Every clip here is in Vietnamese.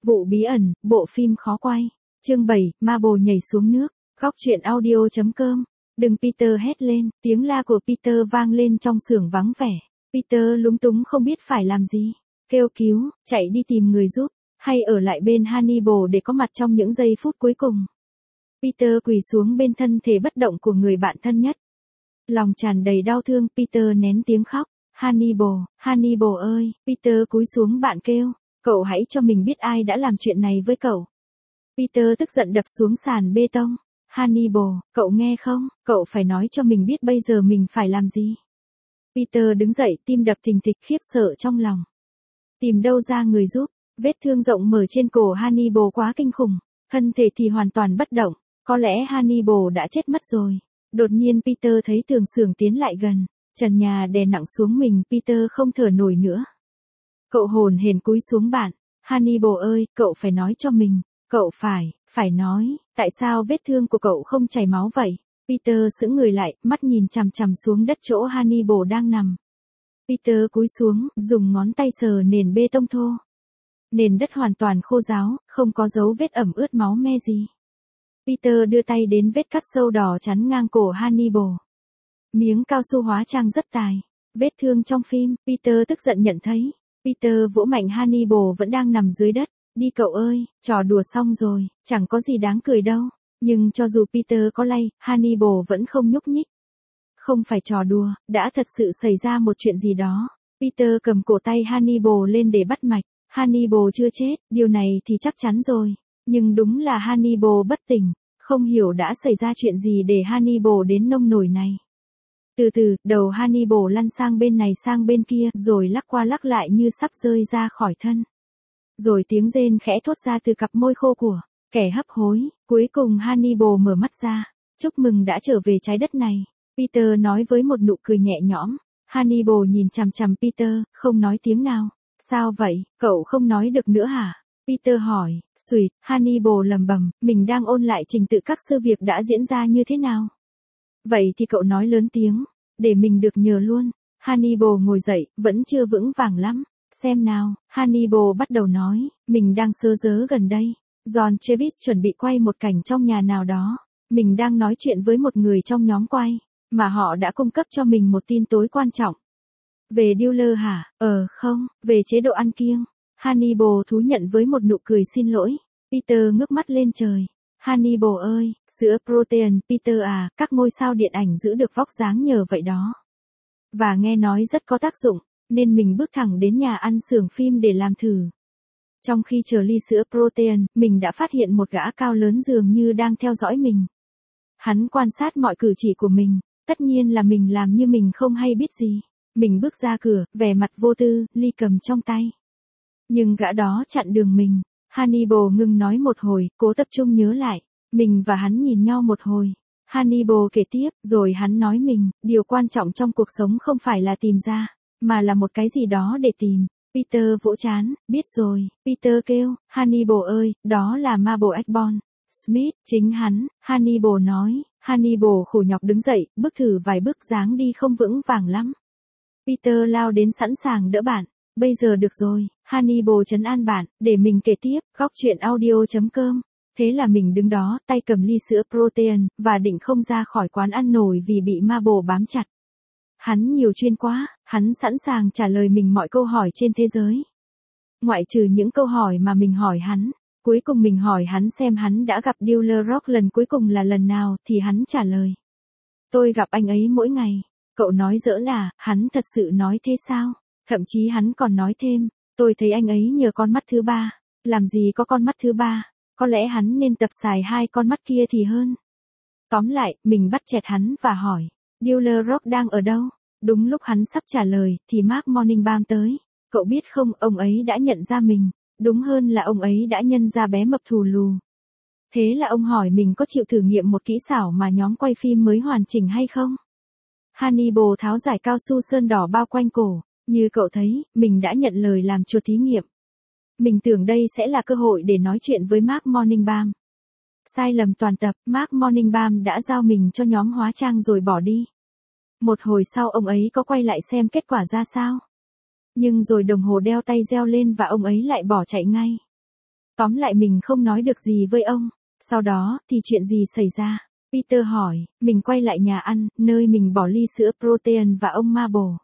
Vụ bí ẩn, bộ phim khó quay. Chương 7, ma bồ nhảy xuống nước. Góc truyện audio.com. Đừng Peter hét lên, tiếng la của Peter vang lên trong xưởng vắng vẻ. Peter lúng túng không biết phải làm gì. Kêu cứu, chạy đi tìm người giúp, hay ở lại bên Hannibal để có mặt trong những giây phút cuối cùng. Peter quỳ xuống bên thân thể bất động của người bạn thân nhất. Lòng tràn đầy đau thương, Peter nén tiếng khóc. Hannibal, Hannibal ơi, Peter cúi xuống bạn kêu. Cậu hãy cho mình biết ai đã làm chuyện này với cậu. Peter tức giận đập xuống sàn bê tông. Hannibal, cậu nghe không, cậu phải nói cho mình biết bây giờ mình phải làm gì. Peter đứng dậy, tim đập thình thịch khiếp sợ trong lòng. Tìm đâu ra người giúp, vết thương rộng mở trên cổ Hannibal quá kinh khủng, thân thể thì hoàn toàn bất động, có lẽ Hannibal đã chết mất rồi. Đột nhiên Peter thấy tường xưởng tiến lại gần, trần nhà đè nặng xuống mình, Peter không thở nổi nữa. Cậu hồn hển cúi xuống bạn. Hannibal ơi, cậu phải nói cho mình, cậu phải nói, tại sao vết thương của cậu không chảy máu vậy? Peter sững người lại, mắt nhìn chằm chằm xuống đất chỗ Hannibal đang nằm. Peter cúi xuống, dùng ngón tay sờ nền bê tông thô. Nền đất hoàn toàn khô ráo, không có dấu vết ẩm ướt máu me gì. Peter đưa tay đến vết cắt sâu đỏ chắn ngang cổ Hannibal. Miếng cao su hóa trang rất tài. Vết thương trong phim, Peter tức giận nhận thấy. Peter vỗ mạnh Hannibal vẫn đang nằm dưới đất. Đi cậu ơi, trò đùa xong rồi, chẳng có gì đáng cười đâu. Nhưng cho dù Peter có lay, Hannibal vẫn không nhúc nhích. Không phải trò đùa, đã thật sự xảy ra một chuyện gì đó. Peter cầm cổ tay Hannibal lên để bắt mạch. Hannibal chưa chết, điều này thì chắc chắn rồi. Nhưng đúng là Hannibal bất tỉnh, không hiểu đã xảy ra chuyện gì để Hannibal đến nông nổi này. Từ từ, đầu Hannibal lăn sang bên này sang bên kia, rồi lắc qua lắc lại như sắp rơi ra khỏi thân. Rồi tiếng rên khẽ thốt ra từ cặp môi khô của kẻ hấp hối. Cuối cùng Hannibal mở mắt ra. Chúc mừng đã trở về trái đất này. Peter nói với một nụ cười nhẹ nhõm. Hannibal nhìn chằm chằm Peter, không nói tiếng nào. Sao vậy, cậu không nói được nữa hả? Peter hỏi. Xuỵt, Hannibal lẩm bẩm, mình đang ôn lại trình tự các sự việc đã diễn ra như thế nào. Vậy thì cậu nói lớn tiếng, để mình được nhờ luôn. Hannibal ngồi dậy, vẫn chưa vững vàng lắm. Xem nào, Hannibal bắt đầu nói, mình đang sơ dớ gần đây. John Travis chuẩn bị quay một cảnh trong nhà nào đó. Mình đang nói chuyện với một người trong nhóm quay, mà họ đã cung cấp cho mình một tin tối quan trọng. Về dealer hả? Không, về chế độ ăn kiêng. Hannibal thú nhận với một nụ cười xin lỗi. Peter ngước mắt lên trời. Hannibal ơi, sữa protein, Peter à, các ngôi sao điện ảnh giữ được vóc dáng nhờ vậy đó. Và nghe nói rất có tác dụng, nên mình bước thẳng đến nhà ăn xưởng phim để làm thử. Trong khi chờ ly sữa protein, mình đã phát hiện một gã cao lớn dường như đang theo dõi mình. Hắn quan sát mọi cử chỉ của mình, tất nhiên là mình làm như mình không hay biết gì. Mình bước ra cửa, vẻ mặt vô tư, ly cầm trong tay. Nhưng gã đó chặn đường mình. Hannibal ngừng nói một hồi, cố tập trung nhớ lại. Mình và hắn nhìn nhau một hồi. Hannibal kể tiếp, rồi hắn nói mình, điều quan trọng trong cuộc sống không phải là tìm ra, mà là một cái gì đó để tìm. Peter vỗ trán, biết rồi. Peter kêu, Hannibal ơi, đó là Mabel Ashbourne Smith, chính hắn. Hannibal nói. Hannibal khổ nhọc đứng dậy, bước thử vài bước dáng đi không vững vàng lắm. Peter lao đến sẵn sàng đỡ bạn. Bây giờ được rồi, Hannibal trấn an bạn, để mình kể tiếp, góc truyện audio.com. Thế là mình đứng đó, tay cầm ly sữa protein, và định không ra khỏi quán ăn nổi vì bị Mabel bám chặt. Hắn nhiều chuyên quá, hắn sẵn sàng trả lời mình mọi câu hỏi trên thế giới. Ngoại trừ những câu hỏi mà mình hỏi hắn. Cuối cùng mình hỏi hắn xem hắn đã gặp dealer Rock lần cuối cùng là lần nào, thì hắn trả lời. Tôi gặp anh ấy mỗi ngày. Cậu nói giỡn à, hắn thật sự nói thế sao? Thậm chí hắn còn nói thêm, tôi thấy anh ấy nhờ con mắt thứ ba. Làm gì có con mắt thứ ba? Có lẽ hắn nên tập xài hai con mắt kia thì hơn. Tóm lại, mình bắt chẹt hắn và hỏi, dealer Rock đang ở đâu? Đúng lúc hắn sắp trả lời, thì Mark Morningbam tới. Cậu biết không, ông ấy đã nhận ra mình. Đúng hơn là ông ấy đã nhận ra bé mập thù lù. Thế là ông hỏi mình có chịu thử nghiệm một kỹ xảo mà nhóm quay phim mới hoàn chỉnh hay không? Hannibal tháo giải cao su sơn đỏ bao quanh cổ. Như cậu thấy, mình đã nhận lời làm chuột thí nghiệm. Mình tưởng đây sẽ là cơ hội để nói chuyện với Mark Morningbam. Sai lầm toàn tập, Mark Morningbam đã giao mình cho nhóm hóa trang rồi bỏ đi. Một hồi sau ông ấy có quay lại xem kết quả ra sao. Nhưng rồi đồng hồ đeo tay reo lên và ông ấy lại bỏ chạy ngay. Tóm lại mình không nói được gì với ông. Sau đó, thì chuyện gì xảy ra? Peter hỏi, mình quay lại nhà ăn, nơi mình bỏ ly sữa protein và ông Marble.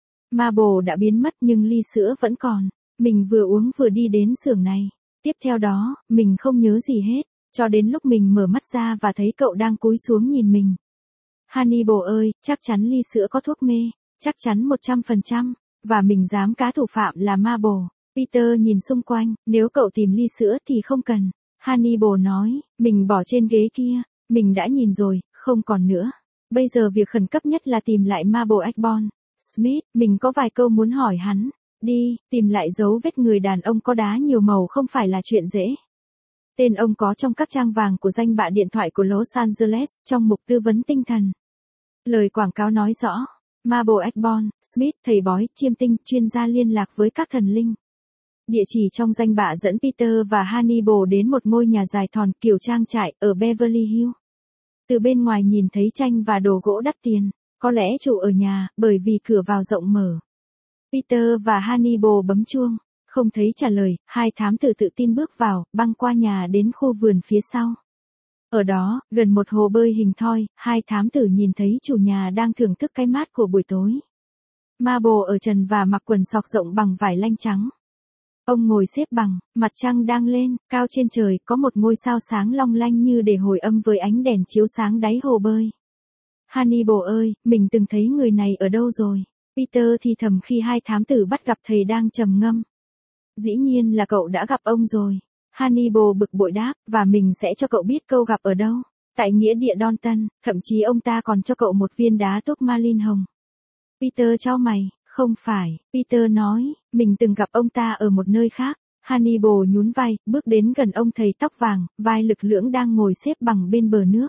Marble đã biến mất nhưng ly sữa vẫn còn. Mình vừa uống vừa đi đến xưởng này. Tiếp theo đó, mình không nhớ gì hết, cho đến lúc mình mở mắt ra và thấy cậu đang cúi xuống nhìn mình. Hannibal ơi, chắc chắn ly sữa có thuốc mê, chắc chắn 100%, và mình dám cá thủ phạm là Marble. Peter nhìn xung quanh, nếu cậu tìm ly sữa thì không cần. Hannibal nói, mình bỏ trên ghế kia, mình đã nhìn rồi, không còn nữa. Bây giờ việc khẩn cấp nhất là tìm lại Marble Ashbourne. Smith, mình có vài câu muốn hỏi hắn. Đi, tìm lại dấu vết người đàn ông có đá nhiều màu không phải là chuyện dễ. Tên ông có trong các trang vàng của danh bạ điện thoại của Los Angeles, trong mục tư vấn tinh thần. Lời quảng cáo nói rõ, Marble Ashbourne, Smith, thầy bói, chiêm tinh, chuyên gia liên lạc với các thần linh. Địa chỉ trong danh bạ dẫn Peter và Hannibal đến một ngôi nhà dài thòn kiểu trang trại ở Beverly Hills. Từ bên ngoài nhìn thấy tranh và đồ gỗ đắt tiền, có lẽ chủ ở nhà, bởi vì cửa vào rộng mở. Peter và Hannibal bấm chuông, không thấy trả lời, hai thám tử tự tin bước vào, băng qua nhà đến khu vườn phía sau. Ở đó, gần một hồ bơi hình thoi, hai thám tử nhìn thấy chủ nhà đang thưởng thức cái mát của buổi tối. Marble ở trần và mặc quần sọc rộng bằng vải lanh trắng. Ông ngồi xếp bằng, mặt trăng đang lên, cao trên trời có một ngôi sao sáng long lanh như để hồi âm với ánh đèn chiếu sáng đáy hồ bơi. Hannibal ơi, mình từng thấy người này ở đâu rồi? Peter thì thầm khi hai thám tử bắt gặp thầy đang trầm ngâm. Dĩ nhiên là cậu đã gặp ông rồi. Hannibal bực bội đáp, và mình sẽ cho cậu biết câu gặp ở đâu. Tại nghĩa địa Dalton, thậm chí ông ta còn cho cậu một viên đá tourmaline hồng. Peter chau mày, không phải, Peter nói, mình từng gặp ông ta ở một nơi khác. Hannibal nhún vai, bước đến gần ông thầy tóc vàng, vai lực lưỡng đang ngồi xếp bằng bên bờ nước.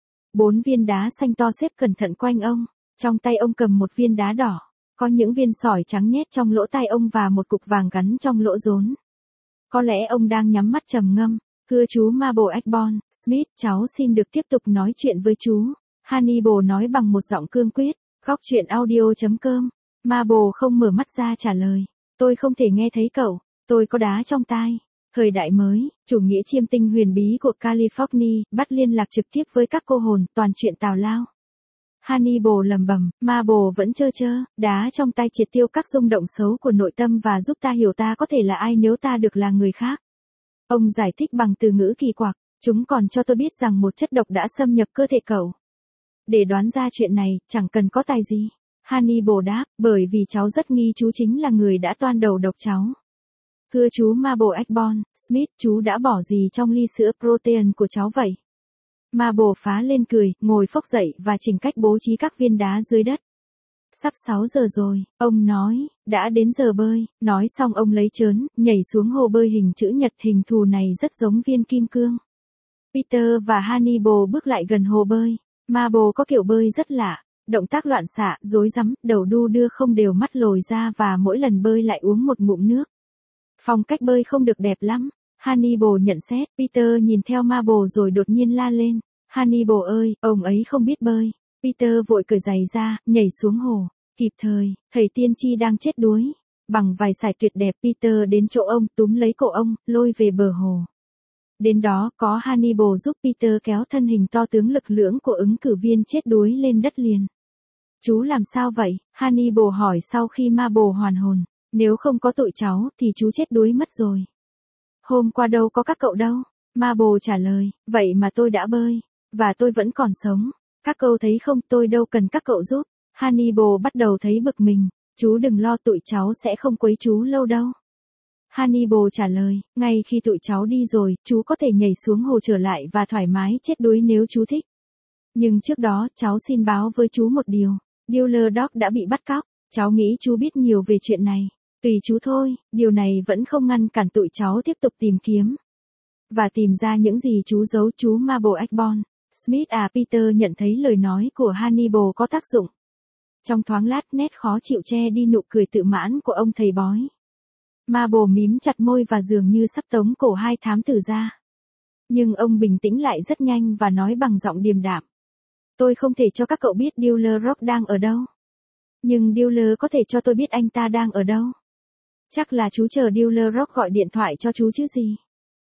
4 viên đá xanh to xếp cẩn thận quanh ông, trong tay ông cầm một viên đá đỏ, có những viên sỏi trắng nhét trong lỗ tai ông và một cục vàng gắn trong lỗ rốn. Có lẽ ông đang nhắm mắt trầm ngâm. Thưa chú Marble Ashbourne, Smith, cháu xin được tiếp tục nói chuyện với chú. Hannibal nói bằng một giọng cương quyết. Góc chuyện audio.com. Marble không mở mắt ra trả lời. Tôi không thể nghe thấy cậu, tôi có đá trong tai. Thời đại mới, chủ nghĩa chiêm tinh huyền bí của California, bắt liên lạc trực tiếp với các cô hồn, toàn chuyện tào lao. Hannibal lẩm bẩm, Marble vẫn trơ trơ, đá trong tay triệt tiêu các rung động xấu của nội tâm và giúp ta hiểu ta có thể là ai nếu ta được là người khác. Ông giải thích bằng từ ngữ kỳ quặc, chúng còn cho tôi biết rằng một chất độc đã xâm nhập cơ thể cậu. Để đoán ra chuyện này, chẳng cần có tài gì. Hannibal đáp, bởi vì cháu rất nghi chú chính là người đã toan đầu độc cháu. Thưa chú Marble Ashbourne, Smith, chú đã bỏ gì trong ly sữa protein của cháu vậy? Marble phá lên cười, ngồi phốc dậy và chỉnh cách bố trí các viên đá dưới đất. Sắp 6 giờ rồi, ông nói, đã đến giờ bơi. Nói xong ông lấy trớn, nhảy xuống hồ bơi hình chữ nhật, hình thù này rất giống viên kim cương. Peter và Hannibal bước lại gần hồ bơi. Marble có kiểu bơi rất lạ, động tác loạn xạ, rối rắm, đầu đu đưa không đều, mắt lồi ra và mỗi lần bơi lại uống một ngụm nước. Phong cách bơi không được đẹp lắm. Hannibal nhận xét. Peter nhìn theo Marble rồi đột nhiên la lên. Hannibal ơi, ông ấy không biết bơi. Peter vội cởi giày ra, nhảy xuống hồ. Kịp thời, thầy tiên tri đang chết đuối. Bằng vài sải tuyệt đẹp, Peter đến chỗ ông, túm lấy cổ ông, lôi về bờ hồ. Đến đó, có Hannibal giúp Peter kéo thân hình to tướng lực lưỡng của ứng cử viên chết đuối lên đất liền. Chú làm sao vậy? Hannibal hỏi sau khi Marble hoàn hồn. Nếu không có tụi cháu, thì chú chết đuối mất rồi. Hôm qua đâu có các cậu đâu. Marble trả lời, vậy mà tôi đã bơi. Và tôi vẫn còn sống. Các cậu thấy không, tôi đâu cần các cậu giúp. Hannibal bắt đầu thấy bực mình. Chú đừng lo, tụi cháu sẽ không quấy chú lâu đâu. Hannibal trả lời, ngay khi tụi cháu đi rồi, chú có thể nhảy xuống hồ trở lại và thoải mái chết đuối nếu chú thích. Nhưng trước đó, cháu xin báo với chú một điều. Dealer Dog đã bị bắt cóc. Cháu nghĩ chú biết nhiều về chuyện này. Tùy chú thôi, điều này vẫn không ngăn cản tụi cháu tiếp tục tìm kiếm. Và tìm ra những gì chú giấu. Chú Marble Ashbourne. Smith Peter nhận thấy lời nói của Hannibal có tác dụng. Trong thoáng lát, nét khó chịu che đi nụ cười tự mãn của ông thầy bói. Marble mím chặt môi và dường như sắp tống cổ hai thám tử ra. Nhưng ông bình tĩnh lại rất nhanh và nói bằng giọng điềm đạm. Tôi không thể cho các cậu biết Dealer Rock đang ở đâu. Nhưng Dealer có thể cho tôi biết anh ta đang ở đâu. Chắc là chú chờ Dealer Rock gọi điện thoại cho chú chứ gì.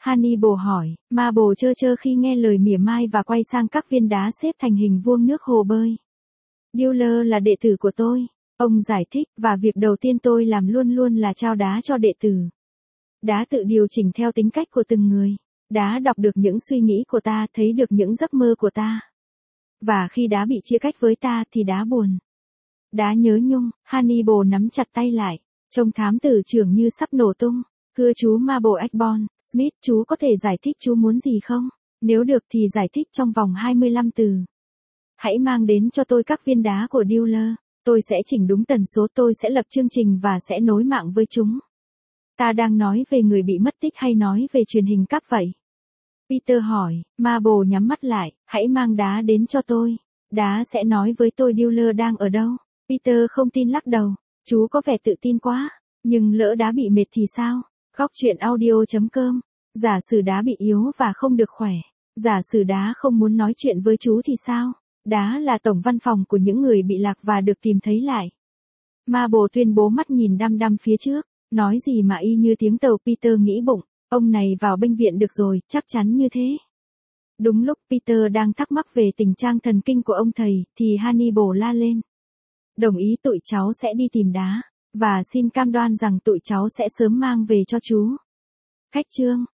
Hannibal hỏi, Marble chơ chơ khi nghe lời mỉa mai và quay sang các viên đá xếp thành hình vuông nước hồ bơi. Dealer là đệ tử của tôi. Ông giải thích, và việc đầu tiên tôi làm luôn luôn là trao đá cho đệ tử. Đá tự điều chỉnh theo tính cách của từng người. Đá đọc được những suy nghĩ của ta, thấy được những giấc mơ của ta. Và khi đá bị chia cách với ta thì đá buồn. Đá nhớ nhung. Hannibal nắm chặt tay lại, trông thám tử trưởng như sắp nổ tung. Thưa chú Marble Ashbourne, Smith, chú có thể giải thích chú muốn gì không? Nếu được thì giải thích trong vòng 25 từ. Hãy mang đến cho tôi các viên đá của dealer. Tôi sẽ chỉnh đúng tần số, tôi sẽ lập chương trình và sẽ nối mạng với chúng. Ta đang nói về người bị mất tích hay nói về truyền hình cáp vậy? Peter hỏi. Marble nhắm mắt lại, hãy mang đá đến cho tôi. Đá sẽ nói với tôi dealer đang ở đâu. Peter không tin, lắc đầu. Chú có vẻ tự tin quá. Nhưng lỡ đá bị mệt thì sao? Góc truyện audio.com. Giả sử đá bị yếu và không được khỏe. Giả sử đá không muốn nói chuyện với chú thì sao? Đá là tổng văn phòng của những người bị lạc và được tìm thấy lại. Marble tuyên bố, mắt nhìn đăm đăm phía trước. Nói gì mà y như tiếng tàu. Peter nghĩ bụng, ông này vào bệnh viện được rồi, chắc chắn như thế. Đúng lúc Peter đang thắc mắc về tình trạng thần kinh của ông thầy, thì Hannibal la lên. Đồng ý, tụi cháu sẽ đi tìm đá. Và xin cam đoan rằng tụi cháu sẽ sớm mang về cho chú. Khách trương.